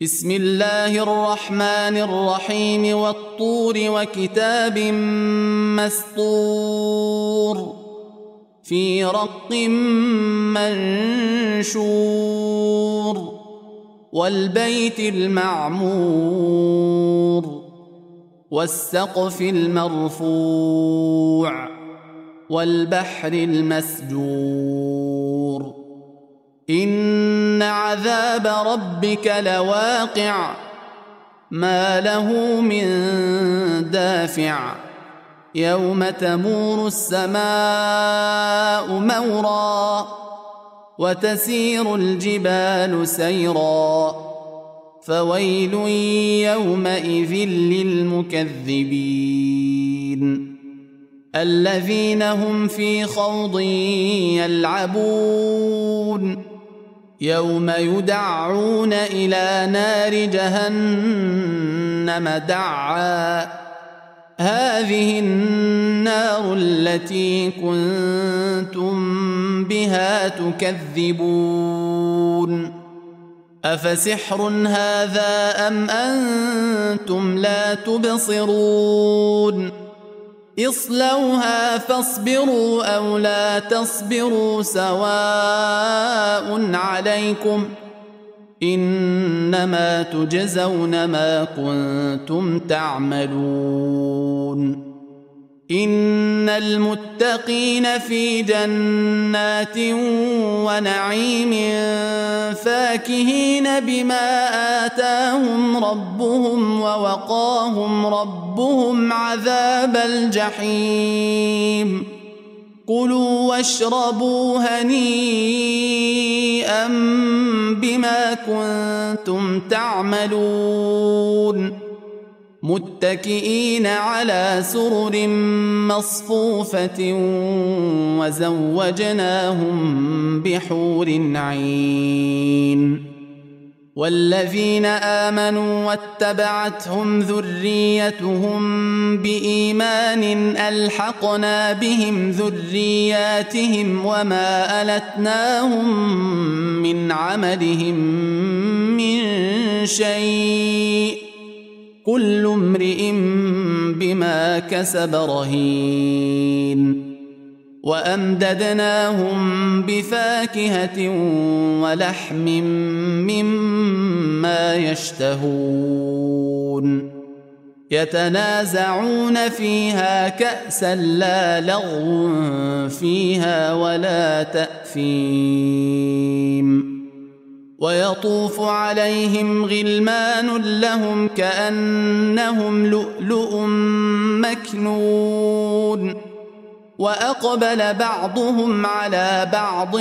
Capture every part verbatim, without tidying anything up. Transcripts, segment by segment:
بسم الله الرحمن الرحيم والطور وكتاب مسطور في رق منشور والبيت المعمور والسقف المرفوع والبحر المسجور إن عذاب ربك لواقع ما له من دافع يوم تمور السماء مورا وتسير الجبال سيرا فويل يومئذ للمكذبين الذين هم في خوض يلعبون يوم يدعون إلى نار جهنم دعا هذه النار التي كنتم بها تكذبون أفسحر هذا أم أنتم لا تبصرون اصلوها فاصبروا أو لا تصبروا سواء عليكم إنما تجزون ما كنتم تعملون إن المتقين في جنات ونعيم فاكهين بما آتاهم ربهم ووقاهم ربهم عذاب الجحيم كلوا واشربوا هنيئا بما كنتم تعملون متكئين على سرر مصفوفة وزوجناهم بحور عين والذين آمنوا واتبعتهم ذريتهم بإيمان ألحقنا بهم ذرياتهم وما ألتناهم من عملهم من شيء كل امرئ بما كسب رهين وأمددناهم بفاكهة ولحم مما يشتهون يتنازعون فيها كأسا لا لغو فيها ولا تأثيم ويطوف عليهم غلمان لهم كأنهم لؤلؤ مكنون وأقبل بعضهم على بعض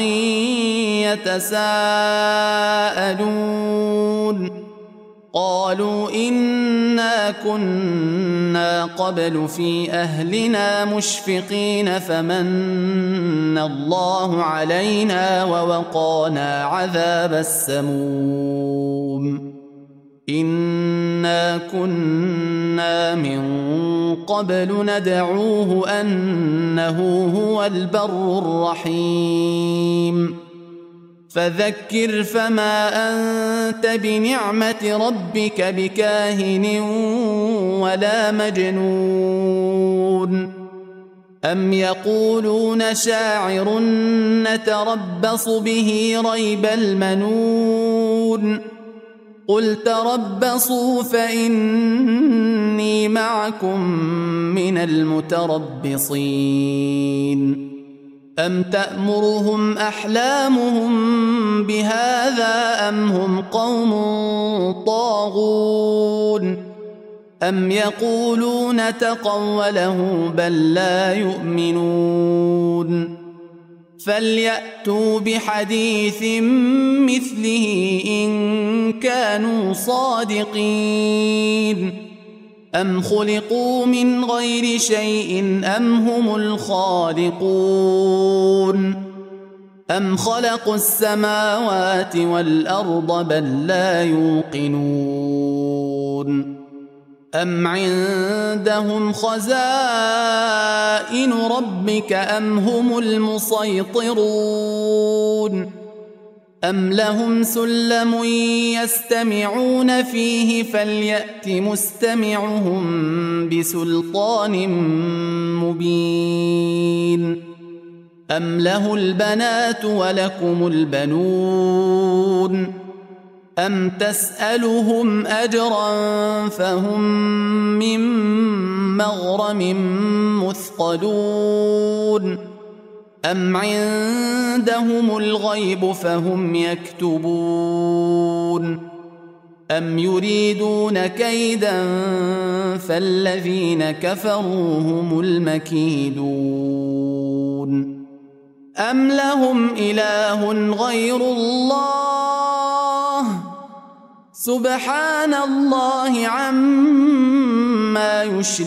يتساءلون قالوا إنا كنا قبل في أهلنا مشفقين فمن الله علينا ووقانا عذاب السموم إنا كنا من قبل ندعوه أنه هو البر الرحيم فذكر فما أنت بنعمة ربك بكاهن ولا مجنون أم يقولون شاعر نتربص به ريب المنون قل تربصوا فإني معكم من المتربصين أم تأمرهم أحلامهم بهذا أم هم قوم طاغون أم يقولون تقوله بل لا يؤمنون فليأتوا بحديث مثله إن كانوا صادقين أم خلقوا من غير شيء أم هم الخالقون أم خلقوا السماوات والأرض بل لا يوقنون أم عندهم خزائن ربك أم هم المسيطرون أم لهم سلم يستمعون فيه فليأت مستمعهم بسلطان مبين أم له البنات ولكم البنون أم تسألهم أجرا فهم من مغرم مثقلون أم عندهم الغيب فهم يكتبون أم يريدون كيدا فالذين كفروا هم المكيدون أم لهم إله غير الله سبحان الله عما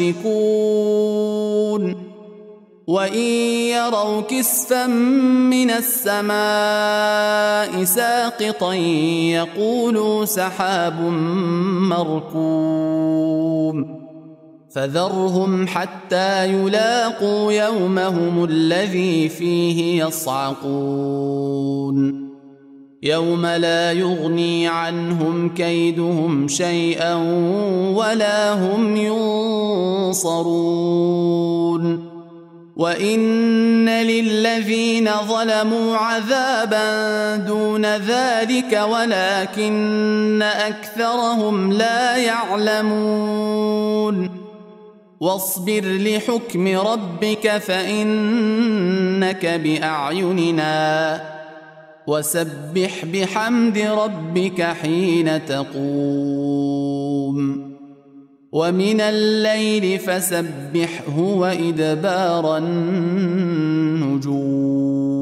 يشركون وإن يروا كسفا من السماء ساقطا يقولوا سحاب مركوم فذرهم حتى يلاقوا يومهم الذي فيه يصعقون يوم لا يغني عنهم كيدهم شيئا ولا هم ينصرون وإن للذين ظلموا عذابا دون ذلك ولكن أكثرهم لا يعلمون واصبر لحكم ربك فإنك بأعيننا وسبح بحمد ربك حين تقوم ومن الليل فسبحه وإدبار النجوم